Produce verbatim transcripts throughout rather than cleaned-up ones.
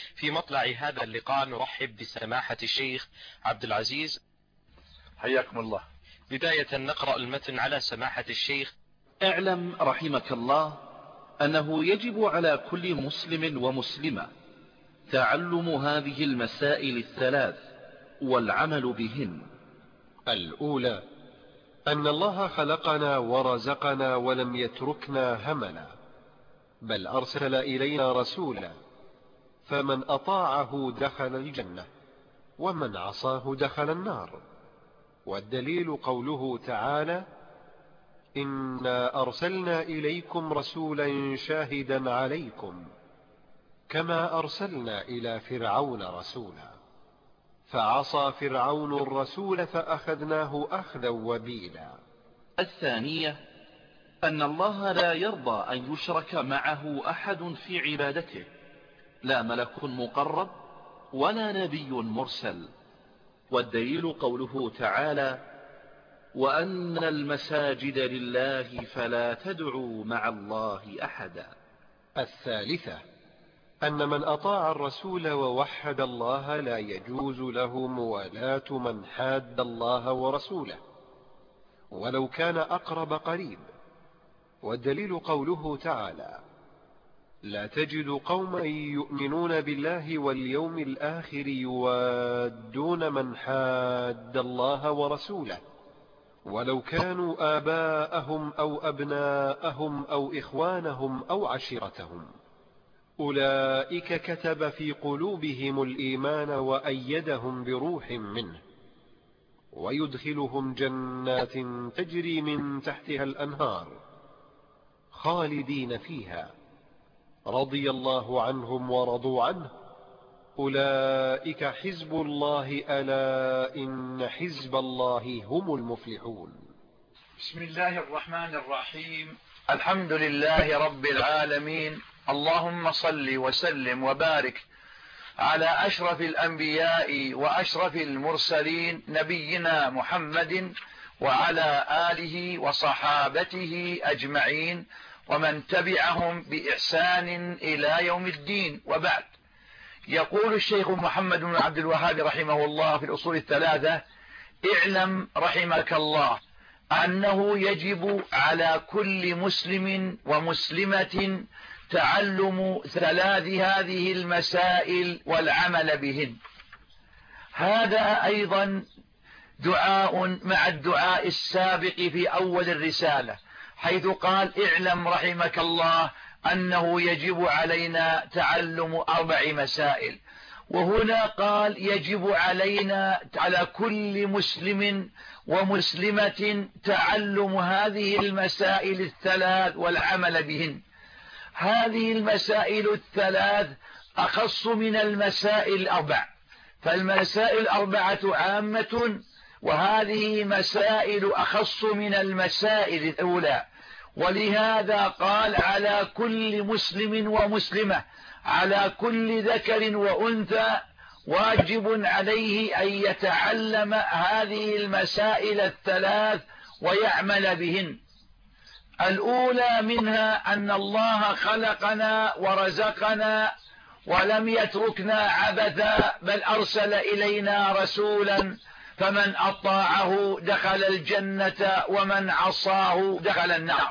في مطلع هذا اللقاء نرحب بسماحة الشيخ عبد العزيز. حياكم الله. بداية نقرأ المتن على سماحة الشيخ. اعلم رحمك الله أنه يجب على كل مسلم ومسلمة تعلم هذه المسائل الثلاث والعمل بهن. الأولى أن الله خلقنا ورزقنا ولم يتركنا هملا، بل أرسل إلينا رسولا، فمن أطاعه دخل الجنة ومن عصاه دخل النار. والدليل قوله تعالى: إنا أرسلنا إليكم رسولا شاهدا عليكم كما أرسلنا إلى فرعون رسولا، فعصى فرعون الرسول فأخذناه أخذا وبيلا. الثانية أن الله لا يرضى أن يشرك معه أحد في عبادته، لا ملك مقرب ولا نبي مرسل. والدليل قوله تعالى: وأن المساجد لله فلا تدعوا مع الله أحدا. الثالثة أن من أطاع الرسول ووحد الله لا يجوز له موالاة من حاد الله ورسوله ولو كان أقرب قريب. والدليل قوله تعالى: لا تجد قوما يؤمنون بالله واليوم الآخر يوادون من حاد الله ورسوله ولو كانوا آباءهم أو أبناءهم أو إخوانهم أو عشيرتهم، أولئك كتب في قلوبهم الإيمان وأيدهم بروح منه ويدخلهم جنات تجري من تحتها الأنهار خالدين فيها، رضي الله عنهم ورضوا عنه، أولئك حزب الله، ألا إن حزب الله هم المفلحون. بسم الله الرحمن الرحيم. الحمد لله رب العالمين، اللهم صل وسلم وبارك على أشرف الأنبياء وأشرف المرسلين نبينا محمد وعلى آله وصحابته أجمعين ومن تبعهم بإحسان إلى يوم الدين، وبعد. يقول الشيخ محمد بن عبد الوهاب رحمه الله في الأصول الثلاثة: اعلم رحمك الله أنه يجب على كل مسلم ومسلمة تعلم ثلاث هذه المسائل والعمل بهن. هذا أيضا دعاء مع الدعاء السابق في أول الرسالة، حيث قال: اعلم رحمك الله أنه يجب علينا تعلم أربع مسائل، وهنا قال يجب علينا على كل مسلم ومسلمة تعلم هذه المسائل الثلاث والعمل بهن. هذه المسائل الثلاث أخص من المسائل الأربع، فالمسائل الأربعة عامة، وهذه مسائل أخص من المسائل الأولى. ولهذا قال على كل مسلم ومسلمة، على كل ذكر وأنثى، واجب عليه أن يتعلم هذه المسائل الثلاث ويعمل بهن. الأولى منها أن الله خلقنا ورزقنا ولم يتركنا عبثا، بل أرسل إلينا رسولا، فمن أطاعه دخل الجنة ومن عصاه دخل النار.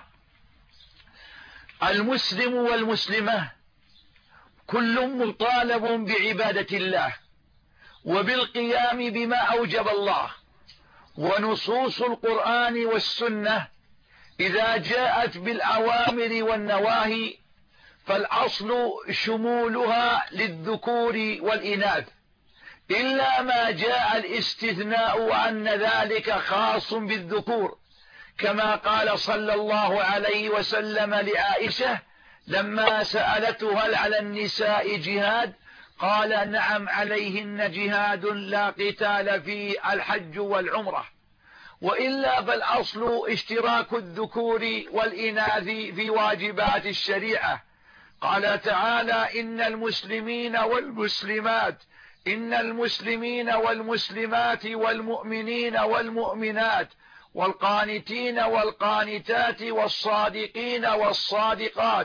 المسلم والمسلمة كل مطالب بعبادة الله وبالقيام بما أوجب الله، ونصوص القرآن والسنة إذا جاءت بالأوامر والنواهي فالأصل شمولها للذكور والإناث، إلا ما جاء الاستثناء وأن ذلك خاص بالذكور، كما قال صلى الله عليه وسلم لعائشة لما سألته: هل على النساء جهاد؟ قال: نعم، عليهن جهاد لا قتال فيه، الحج والعمرة. وإلا فالأصل اشتراك الذكور والإناث في واجبات الشريعة. قال تعالى: إن المسلمين والمسلمات إن المسلمين والمسلمات والمؤمنين والمؤمنات والقانتين والقانتات والصادقين والصادقات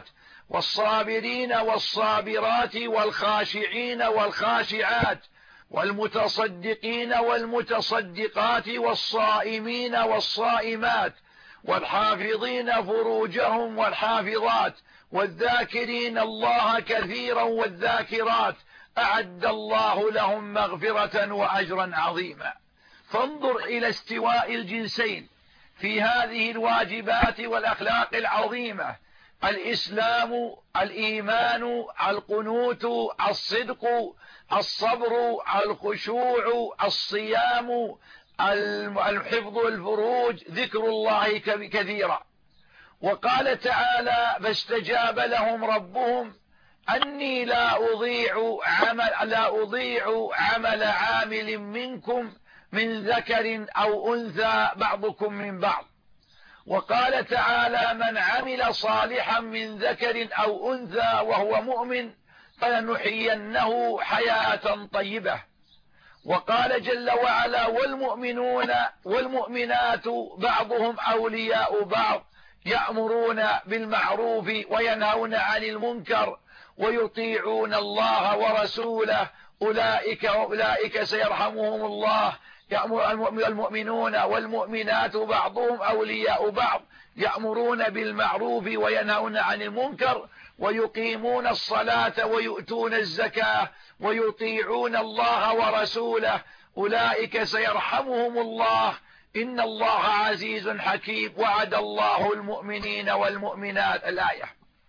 والصابرين والصابرات والخاشعين والخاشعات والمتصدقين والمتصدقات والصائمين والصائمات والحافظين فروجهم والحافظات والذاكرين الله كثيرا والذاكرات أعد الله لهم مغفرة وأجرا عظيما. فانظر إلى استواء الجنسين في هذه الواجبات والأخلاق العظيمة: الإسلام، الإيمان، القنوت، الصدق، الصبر، الخشوع، الصيام، الحفظ الفروج، ذكر الله كثيرا. وقال تعالى: فاستجاب لهم ربهم أني لا أضيع عمل, لا أضيع عمل عامل منكم من ذكر أو أنثى بعضكم من بعض. وقال تعالى: من عمل صالحا من ذكر أو أنثى وهو مؤمن فلنحيينه حياة طيبة. وقال جل وعلا: والمؤمنون والمؤمنات بعضهم أولياء بعض يأمرون بالمعروف وينهون عن المنكر ويطيعون الله ورسوله أولئك وأولئك سيرحمهم الله. يأمر المؤمنون والمؤمنات بعضهم أولياء بعض يأمرون بالمعروف وينهون عن المنكر ويقيمون الصلاة ويؤتون الزكاة ويطيعون الله ورسوله أولئك سيرحمهم الله إن الله عزيز حكيم وعد الله المؤمنين والمؤمنات. الآية.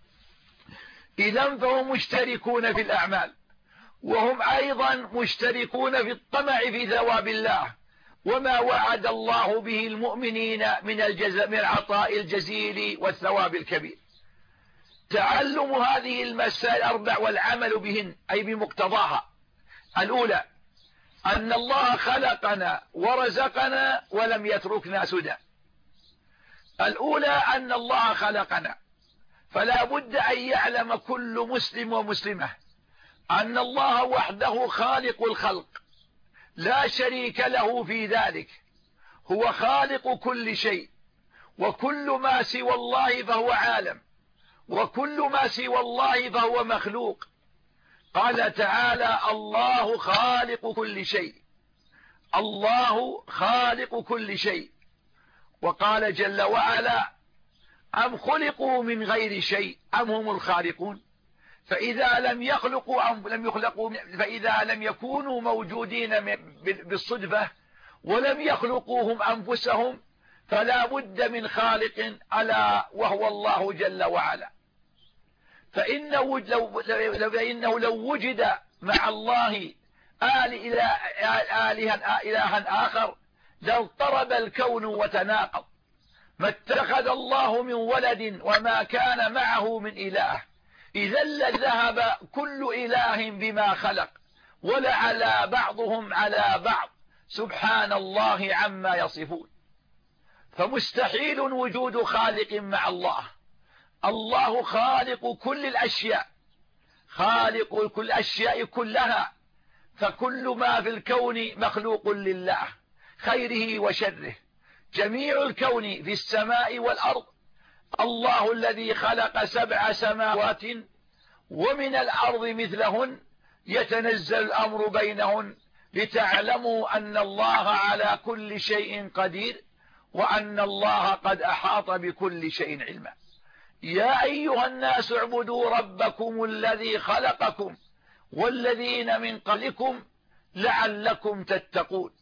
إذن فهم مشتركون في الأعمال، وهم أيضا مشتركون في الطمع في ثواب الله وما وعد الله به المؤمنين من الجزاء من العطاء الجزيل والثواب الكبير. تعلم هذه المسائل الأربع والعمل بهن أي بمقتضاها: الأولى أن الله خلقنا ورزقنا ولم يتركنا سدى. الأولى أن الله خلقنا، فلا بد أن يعلم كل مسلم ومسلمة أن الله وحده خالق الخلق لا شريك له في ذلك، هو خالق كل شيء، وكل ما سوى الله فهو عالم، وكل ما سوى الله فهو مخلوق. قال تعالى: الله خالق كل شيء، الله خالق كل شيء. وقال جل وعلا: أم خلقوا من غير شيء أم هم الخالقون. فإذا لم يخلقوا أم لم يخلقوا فإذا لم يكونوا موجودين بالصدفة ولم يخلقوهم أنفسهم فلا بد من خالق ألا وهو الله جل وعلا. فإنه لو, فإنه لو وجد مع الله آل آلها إلها آخر لاضطرب الكون وتناقض. ما اتخذ الله من ولد وما كان معه من إله، إذا لذهب كل إله بما خلق ولعلى بعضهم على بعض سبحان الله عما يصفون. فمستحيل وجود خالق مع الله. الله خالق كل الأشياء، خالق كل الأشياء كلها، فكل ما في الكون مخلوق لله خيره وشره. جميع الكون في السماء والأرض الله الذي خلق سبع سماوات ومن الأرض مثلهن يتنزل الأمر بينهن لتعلموا أن الله على كل شيء قدير وأن الله قد أحاط بكل شيء علما. يا أيها الناس اعبدوا ربكم الذي خلقكم والذين من قبلكم لعلكم تتقون.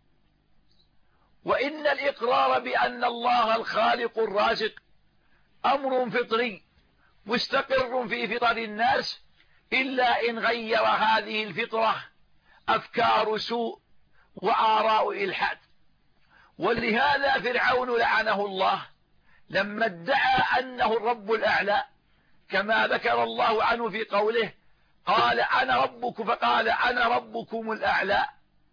وإن الإقرار بأن الله الخالق الرازق أمر فطري مستقر في فطر الناس، إلا إن غير هذه الفطرة أفكار سوء وآراء إلحاد. ولهذا فرعون لعنه الله لما ادعى أنه الرب الأعلى، كما ذكر الله عنه في قوله: قال أنا ربك فقال أنا ربكم الأعلى.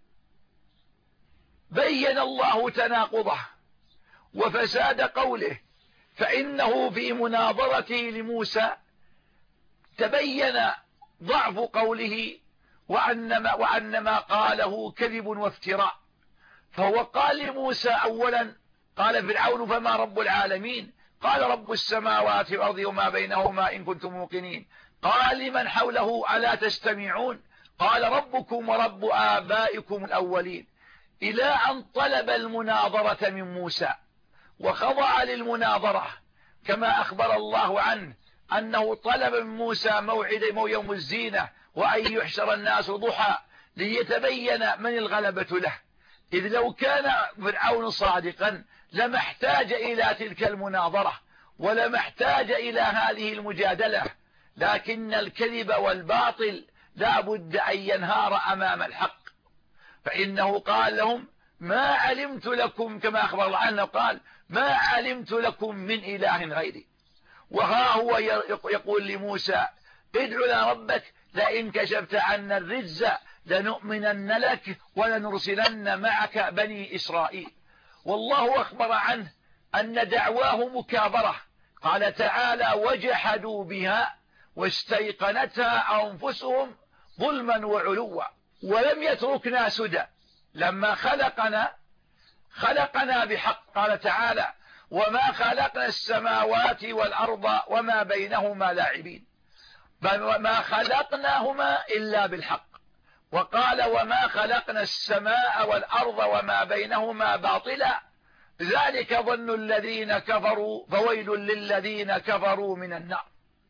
بين الله تناقضه وفساد قوله، فإنه في مناظرته لموسى تبين ضعف قوله وأنما, وأنما قاله كذب وافتراء. فهو قال لموسى أولا، قال فرعون: فما رب العالمين؟ قال رب السماوات والأرض وما بينهما إن كنتم موقنين. قال لمن حوله ألا تستمعون قال ربكم ورب آبائكم الأولين، إلى أن طلب المناظرة من موسى وخضع للمناظرة، كما أخبر الله عنه أنه طلب من موسى موعد يوم الزينة وأن يحشر الناس ضحى ليتبين من الغلبة له، إذ لو كان فرعون صادقا لما احتاج إلى تلك المناظرة ولما احتاج إلى هذه المجادلة، لكن الكذب والباطل لا بد أن ينهار أمام الحق. فإنه قال لهم ما علمت لكم، كما أخبر الله عنه قال ما علمت لكم من إله غيري. وها هو يقول لموسى ادع لنا ربك لئن كشفت عنا الرجز لنؤمنن لك ولنرسلن معك بني إسرائيل. والله أخبر عنه أن دعواه مكابرة، قال تعالى وجحدوا بها واستيقنتها أنفسهم ظلما وعلوا ولم يتركنا سدى. لما خلقنا خلقنا بحق، قال تعالى وما خلقنا السماوات والأرض وما بينهما لاعبين، وما خلقناهما إلا بالحق. وقال وما خلقنا السماء والأرض وما بينهما باطلا ذلك ظن الذين كفروا فويل للذين كفروا من النار.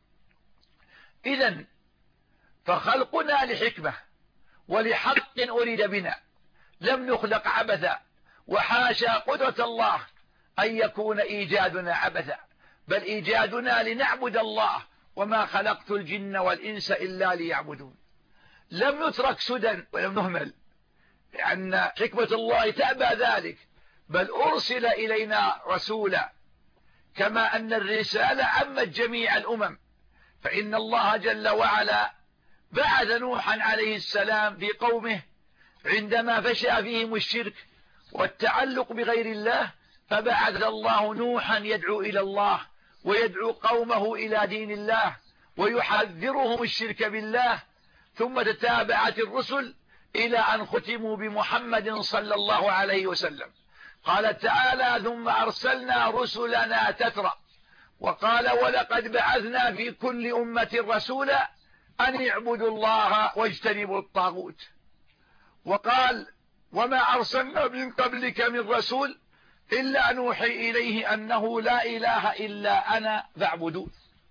إذن فخلقنا لحكمة ولحق أريد بنا، لم نخلق عبثا، وحاشا قدرة الله أن يكون إيجادنا عبثا، بل إيجادنا لنعبد الله وما خلقت الجن والإنس إلا ليعبدون. لم نترك سدى ولم نهمل، لأن حكمة الله تأبى ذلك، بل أرسل إلينا رسولا، كما أن الرسالة عمت جميع الأمم. فإن الله جل وعلا بعث نوحا عليه السلام في قومه عندما فشى فيهم الشرك والتعلق بغير الله، فبعث الله نوحا يدعو إلى الله ويدعو قومه إلى دين الله ويحذرهم الشرك بالله. ثم تتابعت الرسل إلى أن ختموا بمحمد صلى الله عليه وسلم. قال تعالى ثم أرسلنا رسلنا تترى، وقال ولقد بعثنا في كل أمة رسولا أن اعبدوا الله واجتنبوا الطاغوت. وقال وما أرسلنا من قبلك من رسول إلا نوحي إليه أنه لا إله إلا أنا فاعبدون.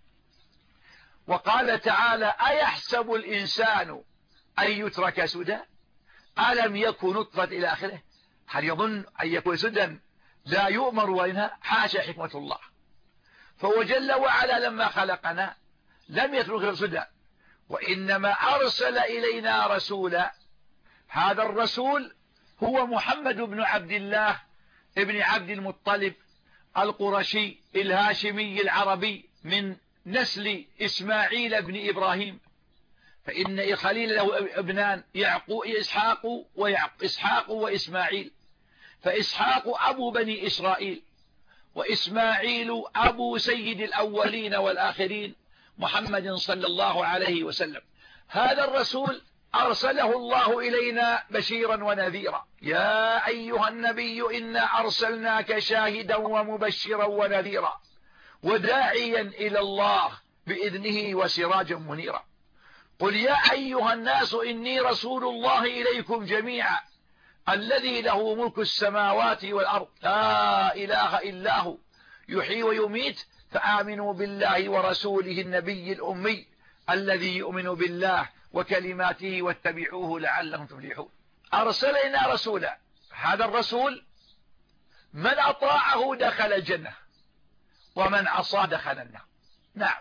وقال تعالى أيحسب الإنسان أن يترك سدى ألم يكن نطفة إلى آخره. هل يظن أن يكون سدى لا يؤمر وينهى؟ حاشا حكمة الله. فهو جل وعلا لما خلقنا لم يترك سدى، وإنما أرسل إلينا رسولا. هذا الرسول هو محمد بن عبد الله ابن عبد المطلب القرشي الهاشمي العربي من نسل إسماعيل بن إبراهيم. فإن خليل له ابنان يعقوب إسحاق وإسحاق وإسماعيل، فإسحاق أبو بني إسرائيل، وإسماعيل أبو سيد الأولين والآخرين محمد صلى الله عليه وسلم. هذا الرسول أرسله الله إلينا بشيرا ونذيرا. يا أيها النبي إنا أرسلناك شاهدا ومبشرا ونذيرا وداعيا إلى الله بإذنه وسراجا منيرا. قل يا أيها الناس إني رسول الله إليكم جميعا الذي له ملك السماوات والأرض لا إله إلا هو يحيي ويميت فآمنوا بالله ورسوله النبي الأمي الذي يؤمن بالله وكلماته واتبعوه لعلهم تفلحون. أرسلنا رسولا، هذا الرسول من أطاعه دخل الجنة ومن عصى دخل النار. نعم،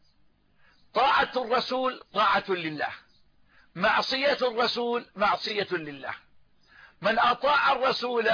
طاعة الرسول طاعة لله، معصية الرسول معصية لله. من أطاع الرسول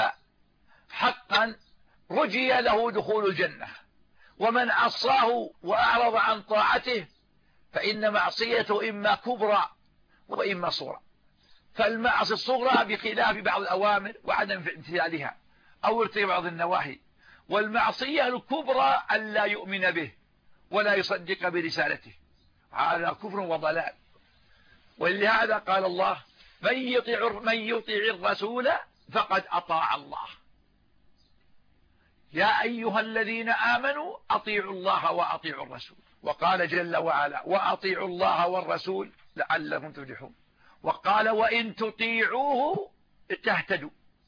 حقا رجي له دخول الجنة، ومن عصاه وأعرض عن طاعته فإن معصيته إما كبرى وإما صغرى. فالمعصية الصغرى بخلاف بعض الأوامر وعدم امتثالها أو ارتكاب بعض النواهي، والمعصية الكبرى ألا يؤمن به ولا يصدق برسالته، هذا كفر وضلال. ولهذا قال الله من يطيع من يطيع الرسول فقد أطاع الله. يا أيها الذين آمنوا أطيعوا الله وأطيعوا الرسول. وقال جل وعلا وأطيعوا الله والرسول لعلكم تفلحون. وقال وإن تطيعوه تهتدوا.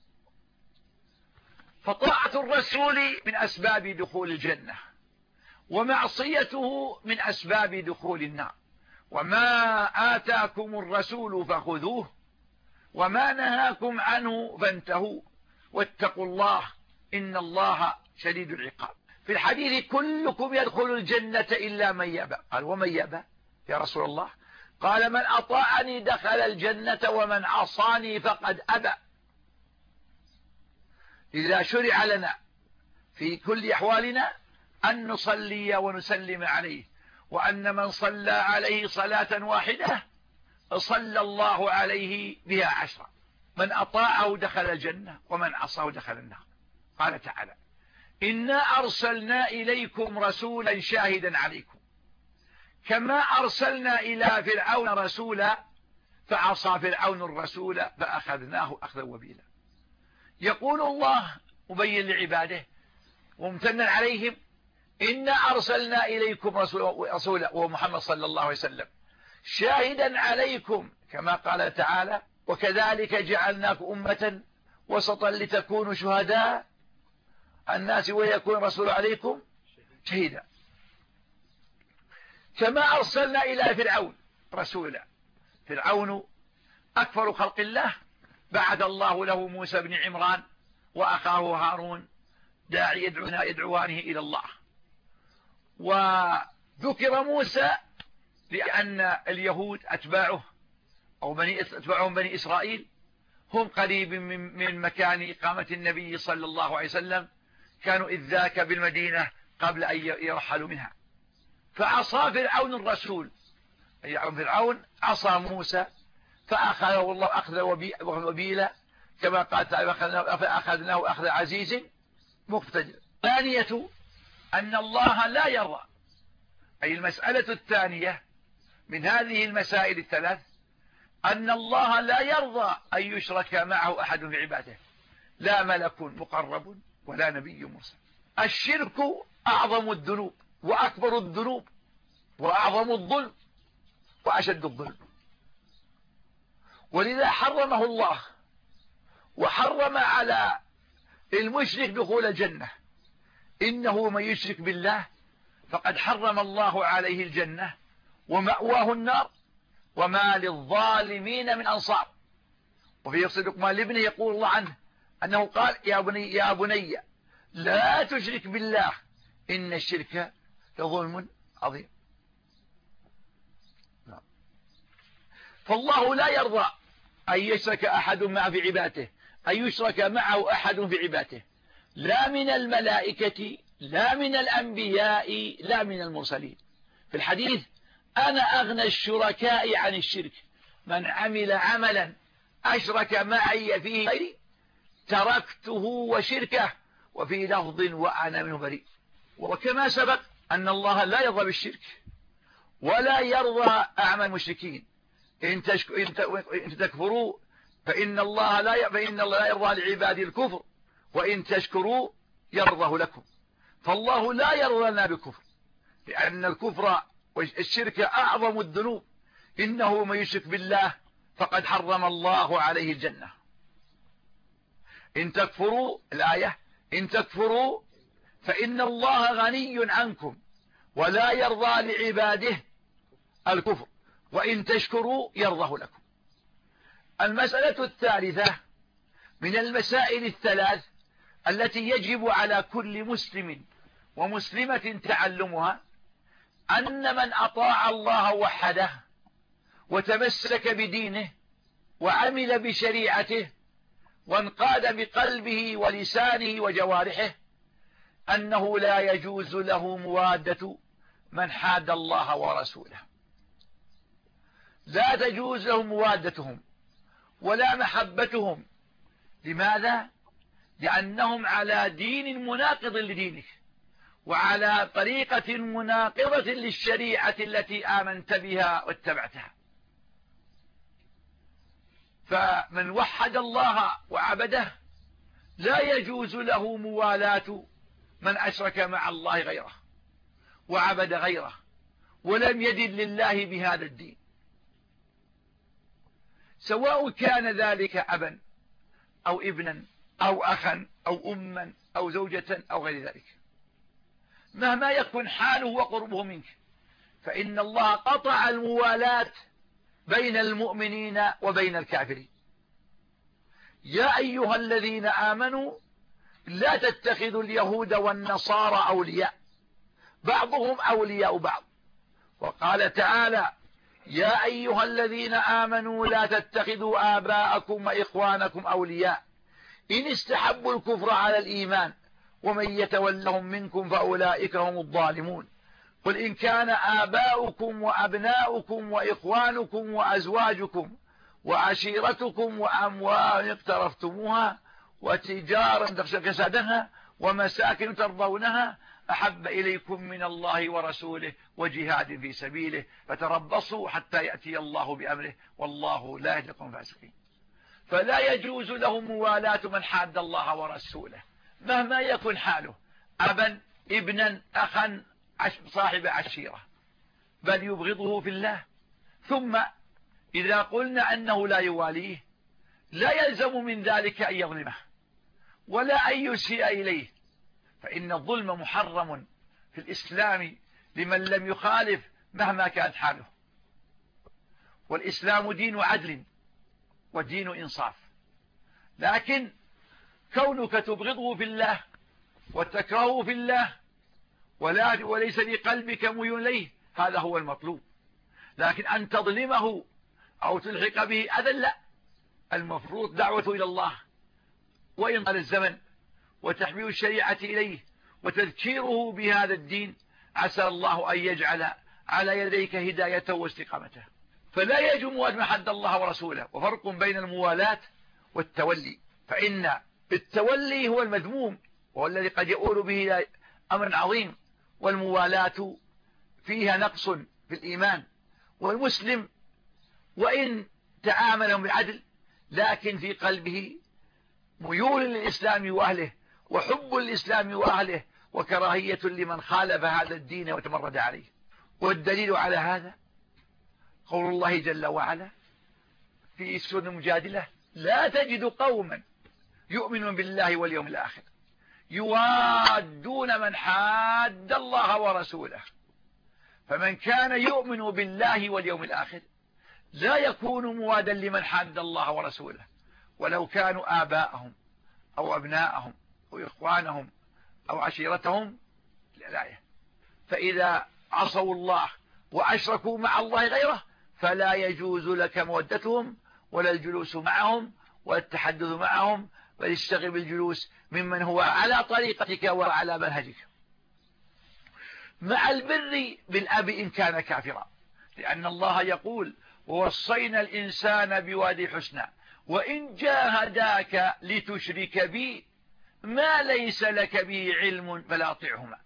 فطاعة الرسول من أسباب دخول الجنة، ومعصيته من أسباب دخول النار. وما آتاكم الرسول فخذوه وما نهاكم عنه فانتهوا واتقوا الله إن الله شديد العقاب. في الحديث كلكم يدخل الجنة إلا من يأبى. قال ومن يأبى يا رسول الله؟ قال من أطاعني دخل الجنة ومن عصاني فقد أبى. إذا شرع لنا في كل أحوالنا أن نصلي ونسلم عليه، وأن من صلى عليه صلاة واحدة صلى الله عليه بها عشرة. من أطاعه دخل الجنة ومن عصاه دخل النار. قال تعالى إنا أرسلنا إليكم رسولا شاهدا عليكم كما أرسلنا إلى فرعون رسولا فعصى فرعون الرسول فأخذناه أخذا وبيلا. يقول الله مبين لعباده وممتنا عليهم إنا أرسلنا إليكم رسولا وهو محمد صلى الله عليه وسلم شاهدا عليكم كما قال تعالى وكذلك جعلناكم أمة وسطا لتكونوا شهداء الناس ويكون الرسول عليكم شهيدا. كما أرسلنا إلى فرعون رسولا. فرعون أكبر خلق الله، بعث الله له موسى بن عمران وأخاه هارون داعي يدعونا يدعوانه إلى الله. وذكر موسى لأن اليهود أتباعه أو بني أتباعهم بني إسرائيل هم قريب من, من مكان إقامة النبي صلى الله عليه وسلم، كانوا إذ ذاك بالمدينة قبل أن يرحلوا منها. فعصى فرعون الرسول، يعني فرعون عصى موسى فأخذه الله أخذ وبيلا كما قال تعالى فأخذناه أخذ عزيز مقتدر. ثانية أن الله لا يرضى، أي المسألة الثانية من هذه المسائل الثلاث أن الله لا يرضى أن يشرك معه أحد في عباده، لا ملك مقرب ولا نبي مرسل. الشرك أعظم الذنوب وأكبر الذنوب وأعظم الظلم وأشد الظلم، ولذا حرمه الله وحرم على المشرك دخول الجنة. إنه من يشرك بالله فقد حرم الله عليه الجنة ومأواه النار وما للظالمين من أنصار. وفي صدق ما لابنه يقول الله عنه أنه قال يا بني, يا بني لا تشرك بالله إن الشرك لظلم عظيم. فالله لا يرضى أن يشرك أحد معه في عباده، أن يشرك معه أحد في عباده، لا من الملائكة لا من الأنبياء لا من المرسلين. في الحديث أنا أغنى الشركاء عن الشرك، من عمل عملا أشرك معي فيه غيري تركته وشركه. وفي لفظ وأنا منه بريء. وكما سبق أن الله لا يرضى بالشرك ولا يرضى أعمال المشركين. إن, تشك... إن تكفروا فإن الله لا ي... فإن الله لا يرضى لعباده الكفر وإن تشكروا يرضه لكم. فالله لا يرضى لنا بالكفر لأن الكفر والشرك أعظم الذنوب. إنه من يشرك بالله فقد حرم الله عليه الجنة. إن تكفروا الآية إن تكفروا فإن الله غني عنكم ولا يرضى لعباده الكفر وإن تشكروا يرضه لكم. المسألة الثالثة من المسائل الثلاث التي يجب على كل مسلم ومسلمة تعلمها أن من أطاع الله وحده وتمسك بدينه وعمل بشريعته وانقاد بقلبه ولسانه وجوارحه أنه لا يجوز له موادة من حاد الله ورسوله. لا تجوز لهم موادتهم ولا محبتهم. لماذا؟ لأنهم على دين مناقض لدينك وعلى طريقة مناقضة للشريعة التي آمنت بها واتبعتها. فمن وحد الله وعبده لا يجوز له موالاة من أشرك مع الله غيره وعبد غيره ولم يدن لله بهذا الدين، سواء كان ذلك أبا أو ابنا أو أخا أو أما أو زوجة أو غير ذلك، مهما يكن حاله وقربه منك، فإن الله قطع الموالاة بين المؤمنين وبين الكافرين. يا أيها الذين آمنوا لا تتخذوا اليهود والنصارى أولياء بعضهم أولياء بعض. وقال تعالى: يا أيها الذين آمنوا لا تتخذوا آباءكم وإخوانكم أولياء إن استحبوا الكفر على الإيمان ومن يتولهم منكم فأولئك هم الظالمون. قل إن كان آباؤكم وأبناؤكم وإخوانكم وأزواجكم وعشيرتكم وأموال اقترفتموها وتجارة تخشى كسادها ومساكن ترضونها أحب إليكم من الله ورسوله وجهاد في سبيله فتربصوا حتى يأتي الله بأمره والله لا يهدي القوم الفاسقين. فلا يجوز لهم موالاة من حاد الله ورسوله مهما يكن حاله، أبا ابنا أخا صاحب عشيرة، بل يبغضه في الله. ثم إذا قلنا أنه لا يواليه لا يلزم من ذلك أن يظلمه ولا أن يسيء إليه، فإن الظلم محرم في الإسلام لمن لم يخالف مهما كان حاله. والإسلام دين عدل ودين إنصاف، لكن كونك تبغضه في الله وتكرهه في الله ولا وليس لقلبك ميول إليه هذا هو المطلوب، لكن أن تظلمه أو تلحق به أذى لا، المفروض دعوة إلى الله وإن طال الزمن وتحميل الشريعة إليه وتذكيره بهذا الدين، عسى الله أن يجعل على يديك هدايته واستقامته. فلا يجب موالاة من حد الله ورسوله، وفرق بين الموالاة والتولي، فإن التولي هو المذموم وهو الذي قد يؤول به إلى أمر عظيم، والموالاة فيها نقص في الإيمان. والمسلم وإن تعاملهم بعدل لكن في قلبه ميول للإسلام وأهله وحب الإسلام وأهله وكراهية لمن خالف هذا الدين وتمرد عليه. والدليل على هذا قول الله جل وعلا في سورة المجادلة: لا تجد قوما يؤمنون بالله واليوم الآخر يوادون من حاد الله ورسوله. فمن كان يؤمن بالله واليوم الآخر لا يكون موادا لمن حاد الله ورسوله ولو كانوا آباءهم أو أبناءهم أو إخوانهم أو عشيرتهم الآية. فإذا عصوا الله وأشركوا مع الله غيره فلا يجوز لك مودتهم ولا الجلوس معهم ولا التحدث معهم، بل اشتغل بالجلوس ممن هو على طريقتك وعلى منهجك، مع البر بالأب إن كان كافرا، لأن الله يقول: ووصينا الإنسان بوالديه حسنا وإن جاهداك لتشرك بي ما ليس لك به علم فلا تطعهما.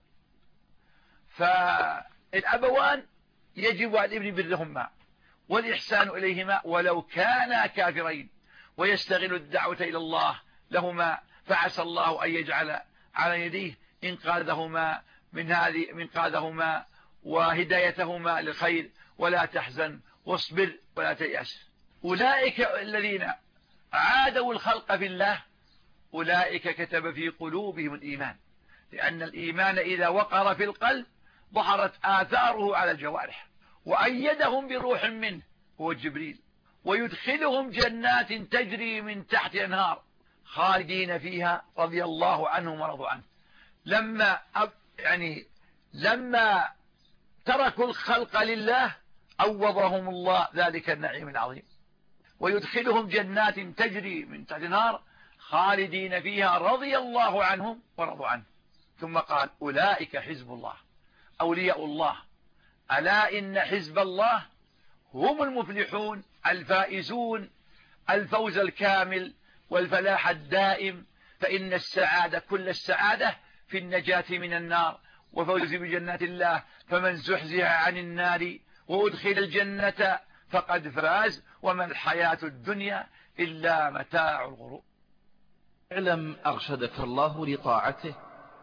فالأبوان يجب على الابن برهما والإحسان إليهما ولو كانا كافرين، ويستغل الدعوة إلى الله لهما، فعسى الله أن يجعل على يديه إنقاذهما من هذه إنقاذهما وهدايتهما للخير. ولا تحزن واصبر ولا تيأس. أولئك الذين عادوا الخلق في الله أولئك كتب في قلوبهم الإيمان، لأن الإيمان إذا وقر في القلب ظهرت آثاره على الجوارح. وأيدهم بروح منه هو جبريل، ويدخلهم جنات تجري من تحت أنهار خالدين فيها رضي الله عنهم ورضوا عنه. لما يعني لما تركوا الخلق لله عوضهم الله ذلك النعيم العظيم. ويدخلهم جنات تجري من تحت الأنهار خالدين فيها رضي الله عنهم ورضوا عنه. ثم قال: أولئك حزب الله أولياء الله ألا إن حزب الله هم المفلحون الفائزون الفوز الكامل والفلاح الدائم. فإن السعادة كل السعادة في النجاة من النار وفوز بجنات الله، فمن زحزح عن النار وأدخل الجنة فقد فاز وما الحياة الدنيا إلا متاع الغرور. اعلم أرشدك الله لطاعته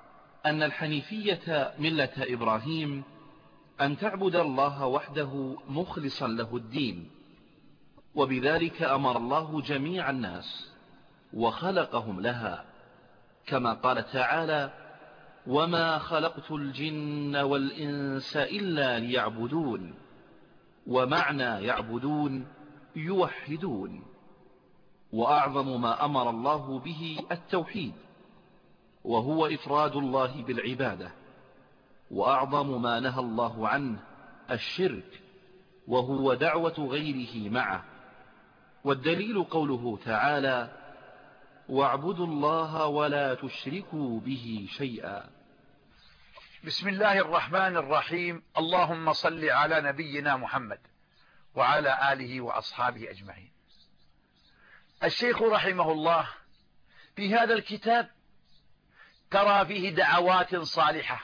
أن الحنيفية ملة إبراهيم أن تعبد الله وحده مخلصا له الدين، وبذلك أمر الله جميع الناس وخلقهم لها، كما قال تعالى: وما خلقت الجن والإنس إلا ليعبدون. ومعنى يعبدون يوحدون. وأعظم ما أمر الله به التوحيد، وهو إفراد الله بالعبادة. وأعظم ما نهى الله عنه الشرك، وهو دعوة غيره معه. والدليل قوله تعالى: واعبدوا الله ولا تشركوا به شيئا. بسم الله الرحمن الرحيم. اللهم صل على نبينا محمد وعلى آله وأصحابه أجمعين. الشيخ رحمه الله في هذا الكتاب ترى فيه دعوات صالحة،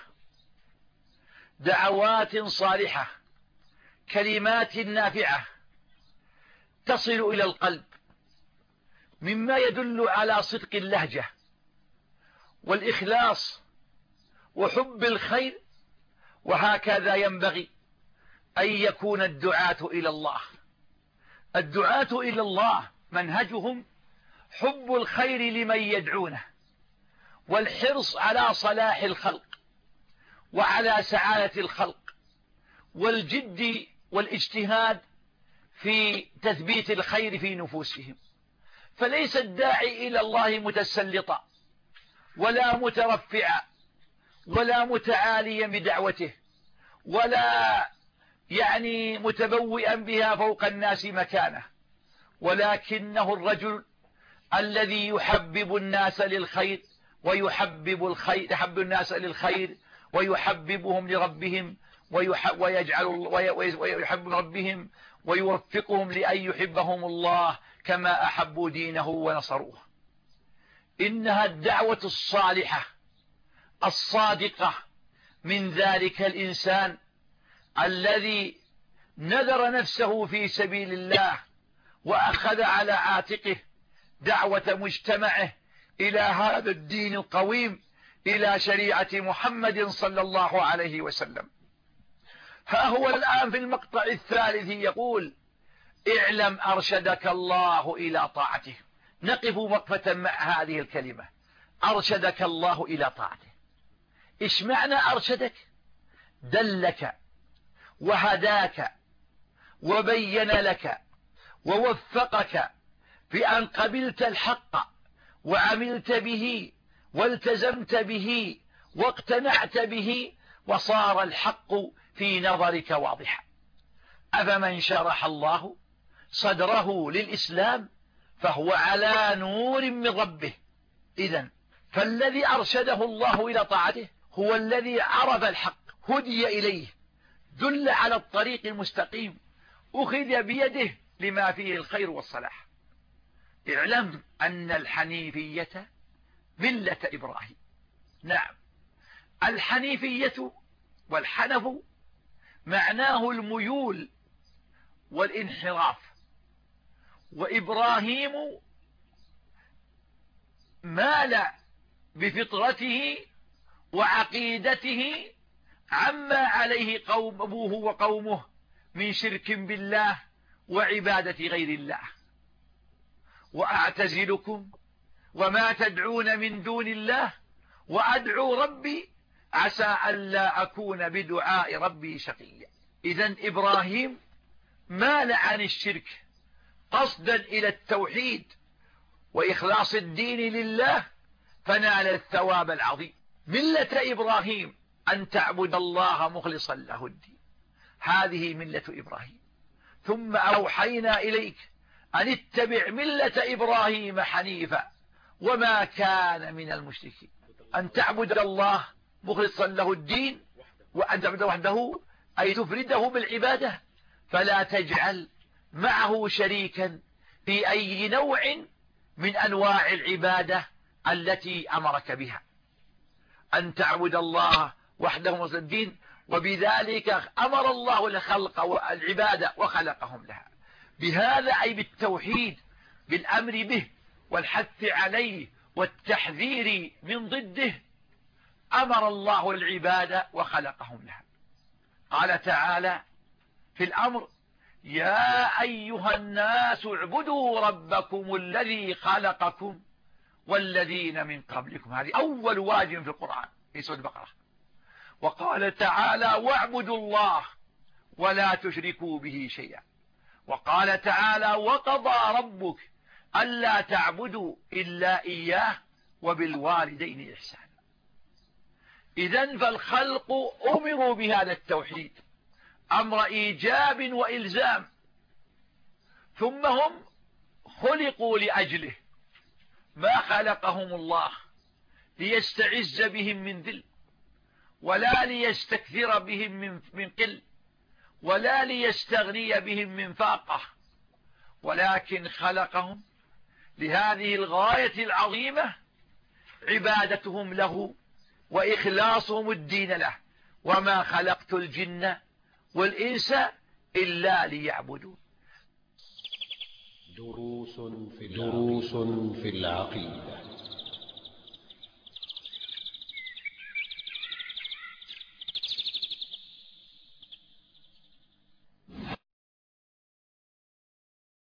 دعوات صالحة، كلمات نافعة تصل إلى القلب، مما يدل على صدق اللهجة والإخلاص وحب الخير. وهكذا ينبغي أن يكون الدعاة إلى الله. الدعاة إلى الله منهجهم حب الخير لمن يدعونه، والحرص على صلاح الخلق وعلى سعادة الخلق، والجد والاجتهاد في تثبيت الخير في نفوسهم. فليس الداعي إلى الله متسلطا ولا مترفعا ولا متعاليا بدعوته، ولا يعني متبوئا بها فوق الناس مكانه، ولكنه الرجل الذي يحبب الناس للخير ويحبب الخير يحب الناس للخير ويحببهم لربهم ويجعل ويحب ربهم ويوفقهم لأن يحبهم الله كما أحبوا دينه ونصروه. إنها الدعوة الصالحة الصادقة من ذلك الإنسان الذي نذر نفسه في سبيل الله وأخذ على عاتقه دعوة مجتمعه إلى هذا الدين القويم، إلى شريعة محمد صلى الله عليه وسلم. ها هو الآن في المقطع الثالث يقول: اعلم أرشدك الله إلى طاعته. نقف وقفة مع هذه الكلمة: أرشدك الله إلى طاعته. إيش معنى أرشدك؟ دلك وهداك وبين لك ووفقك بأن قبلت الحق وعملت به والتزمت به واقتنعت به، وصار الحق في نظرك واضحا. أفمن شرح الله صدره للإسلام فهو على نور من ربه. إذن فالذي أرشده الله إلى طاعته هو الذي عرف الحق، هدي إليه، دل على الطريق المستقيم، أخذ بيده لما فيه الخير والصلاح. اعلم أن الحنيفية ملة إبراهيم. نعم، الحنيفية والحنف معناه الميول والانحراف، وإبراهيم مال بفطرته وعقيدته عما عليه قوم أبوه وقومه من شرك بالله وعبادة غير الله. وأعتزلكم وما تدعون من دون الله وأدعو ربي عسى ألا أكون بدعاء ربي شقيا. إذن إبراهيم مال عن الشرك قصدا إلى التوحيد وإخلاص الدين لله، فنال الثواب العظيم. ملة إبراهيم أن تعبد الله مخلصا له الدين، هذه ملة إبراهيم. ثم أوحينا إليك أن اتبع ملة إبراهيم حنيفا وما كان من المشركين. أن تعبد الله مخلصا له الدين، وأن تعبد وحده أي تفرده بالعبادة، فلا تجعل معه شريكا في أي نوع من أنواع العبادة التي أمرك بها. أن تعبد الله وحده مخلصا الدين، وبذلك أمر الله الخلق والعبادة وخلقهم لها. بهذا أي بالتوحيد، بالأمر به والحث عليه والتحذير من ضده، أمر الله العباد وخلقهم لها. قال تعالى في الأمر: يا أيها الناس اعبدوا ربكم الذي خلقكم والذين من قبلكم. هذه أول واجب في القرآن في سورة البقرة. وقال تعالى: واعبدوا الله ولا تشركوا به شيئا. وقال تعالى: وقضى ربك ألا تعبدوا إلا إياه وبالوالدين إحسانا. إذن فالخلق أمروا بهذا التوحيد أمر إيجاب وإلزام، ثم هم خلقوا لأجله، ما خلقهم الله ليستعز بهم من ذل، ولا ليستكثر بهم من من قل، ولا ليستغني بهم من فاقة، ولكن خلقهم لهذه الغاية العظيمة: عبادتهم له وإخلاصهم الدين له. وما خلقت الجن والإنس إلا ليعبدون. دروس في دروس في العقيدة.